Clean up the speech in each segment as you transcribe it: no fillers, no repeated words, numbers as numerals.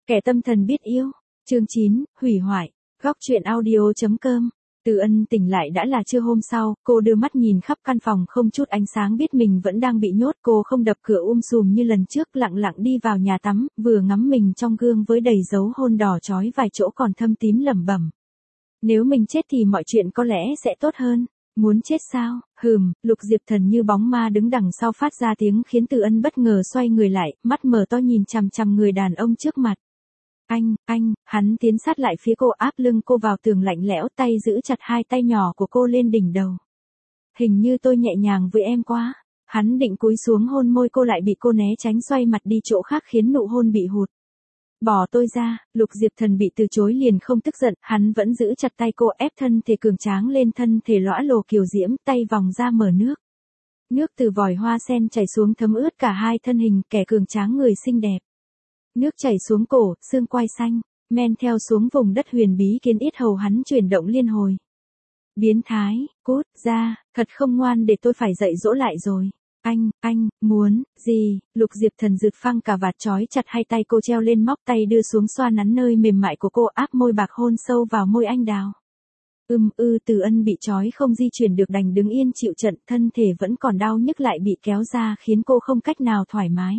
Kẻ tâm thần biết yêu. Chương 9, hủy hoại. Góc truyện audio.com. Từ Ân tỉnh lại đã là trưa hôm sau, cô đưa mắt nhìn khắp căn phòng không chút ánh sáng biết mình vẫn đang bị nhốt. Cô không đập cửa sùm như lần trước, lặng lặng đi vào nhà tắm, vừa ngắm mình trong gương với đầy dấu hôn đỏ chói vài chỗ còn thâm tím lẩm bẩm. Nếu mình chết thì mọi chuyện có lẽ sẽ tốt hơn. Muốn chết sao? Lục Diệp Thần như bóng ma đứng đằng sau phát ra tiếng khiến Từ Ân bất ngờ xoay người lại, mắt mở to nhìn chằm chằm người đàn ông trước mặt. Hắn tiến sát lại phía cô, áp lưng cô vào tường lạnh lẽo, tay giữ chặt hai tay nhỏ của cô lên đỉnh đầu. Hình như tôi nhẹ nhàng với em quá. Hắn định cúi xuống hôn môi cô lại bị cô né tránh, xoay mặt đi chỗ khác khiến nụ hôn bị hụt. Bỏ tôi ra. Lục Diệp Thần bị từ chối liền không tức giận, hắn vẫn giữ chặt tay cô, ép thân thể cường tráng lên, thân thể lõa lồ kiều diễm, tay vòng ra mở nước. Nước từ vòi hoa sen chảy xuống thấm ướt cả hai thân hình, kẻ cường tráng người xinh đẹp. Nước chảy xuống cổ, xương quai xanh, men theo xuống vùng đất huyền bí khiến yết hầu hắn chuyển động liên hồi. Biến thái, cút ra, thật không ngoan để tôi phải dạy dỗ lại rồi. Anh, muốn, gì? Lục Diệp Thần rực phăng cả vạt trói chặt hai tay cô, treo lên móc tay đưa xuống xoa nắn nơi mềm mại của cô, áp môi bạc hôn sâu vào môi anh đào. Từ Ân bị trói không di chuyển được đành đứng yên chịu trận, thân thể vẫn còn đau nhức lại bị kéo ra khiến cô không cách nào thoải mái.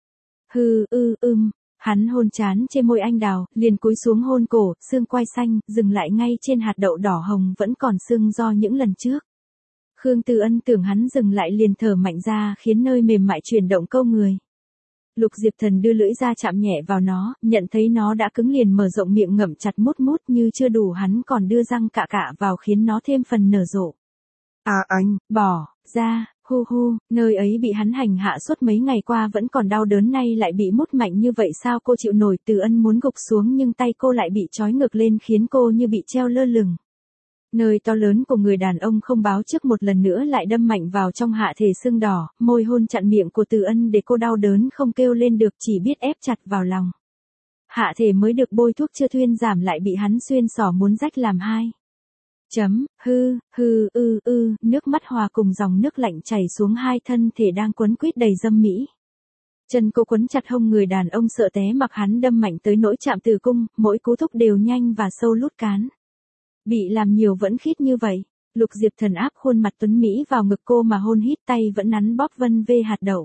Hắn hôn trán trên môi anh đào, liền cúi xuống hôn cổ, xương quai xanh, dừng lại ngay trên hạt đậu đỏ hồng vẫn còn sưng do những lần trước. Khương Từ Ân tưởng hắn dừng lại liền thở mạnh ra khiến nơi mềm mại chuyển động câu người. Lục Diệp Thần đưa lưỡi ra chạm nhẹ vào nó, nhận thấy nó đã cứng liền mở rộng miệng ngậm chặt mút như chưa đủ, hắn còn đưa răng cạ vào khiến nó thêm phần nở rộ. Anh, bỏ ra, nơi ấy bị hắn hành hạ suốt mấy ngày qua vẫn còn đau đớn, nay lại bị mút mạnh như vậy sao cô chịu nổi? Từ Ân muốn gục xuống nhưng tay cô lại bị trói ngược lên khiến cô như bị treo lơ lửng. Nơi to lớn của người đàn ông không báo trước một lần nữa lại đâm mạnh vào trong hạ thể sưng đỏ, môi hôn chặn miệng của Từ Ân để cô đau đớn không kêu lên được, chỉ biết ép chặt vào lòng. Hạ thể mới được bôi thuốc chưa thuyên giảm lại bị hắn xuyên xỏ muốn rách làm hai. Nước mắt hòa cùng dòng nước lạnh chảy xuống hai thân thể đang quấn quýt đầy dâm mỹ. Chân cô quấn chặt hông người đàn ông sợ té mặc hắn đâm mạnh tới nỗi chạm tử cung, mỗi cú thúc đều nhanh và sâu lút cán. Bị làm nhiều vẫn khít như vậy. Lục Diệp Thần áp khuôn mặt tuấn mỹ vào ngực cô mà hôn hít, tay vẫn nắn bóp vân vê hạt đậu.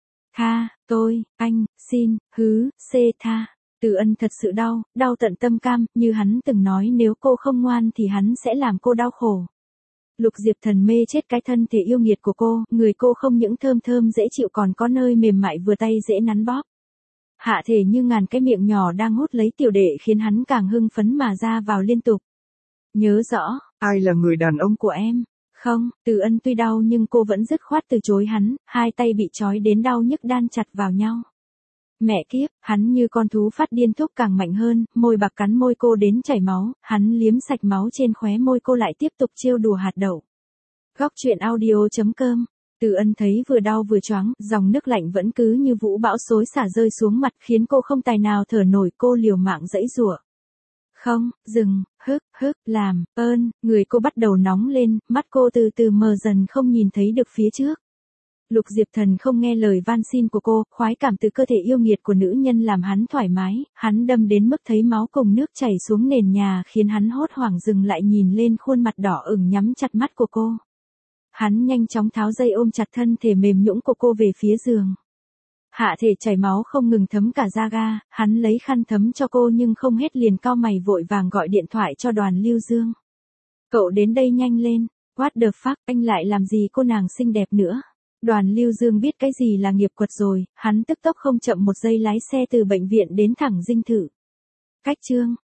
Xin, tha. Từ Ân thật sự đau tận tâm cam, như hắn từng nói nếu cô không ngoan thì hắn sẽ làm cô đau khổ. Lục Diệp Thần mê chết cái thân thể yêu nghiệt của cô, người cô không những thơm dễ chịu còn có nơi mềm mại vừa tay dễ nắn bóp. Hạ thể như ngàn cái miệng nhỏ đang hút lấy tiểu đệ khiến hắn càng hưng phấn mà ra vào liên tục. Nhớ rõ, ai là người đàn ông của em? Không, Từ Ân tuy đau nhưng cô vẫn dứt khoát từ chối hắn, hai tay bị trói đến đau nhức đan chặt vào nhau. Mẹ kiếp, hắn như con thú phát điên thúc càng mạnh hơn, môi bạc cắn môi cô đến chảy máu, hắn liếm sạch máu trên khóe môi cô lại tiếp tục trêu đùa hạt đậu. Góc truyện audio.com. Từ Ân thấy vừa đau vừa choáng, dòng nước lạnh vẫn cứ như vũ bão xối xả rơi xuống mặt khiến cô không tài nào thở nổi, cô liều mạng giãy giụa. Không, dừng, làm ơn, người cô bắt đầu nóng lên, mắt cô từ từ mờ dần không nhìn thấy được phía trước. Lục Diệp Thần không nghe lời van xin của cô, khoái cảm từ cơ thể yêu nghiệt của nữ nhân làm hắn thoải mái, hắn đâm đến mức thấy máu cùng nước chảy xuống nền nhà khiến hắn hốt hoảng dừng lại nhìn lên khuôn mặt đỏ ửng nhắm chặt mắt của cô. Hắn nhanh chóng tháo dây ôm chặt thân thể mềm nhũn của cô về phía giường. Hạ thể chảy máu không ngừng thấm cả da ga, hắn lấy khăn thấm cho cô nhưng không hết liền cau mày vội vàng gọi điện thoại cho Đoàn Lưu Dương. Cậu đến đây nhanh lên, what the fuck, anh lại làm gì cô nàng xinh đẹp nữa. Đoàn Lưu Dương biết cái gì là nghiệp quật rồi, hắn tức tốc không chậm một giây lái xe từ bệnh viện đến thẳng dinh thự. Cách chương,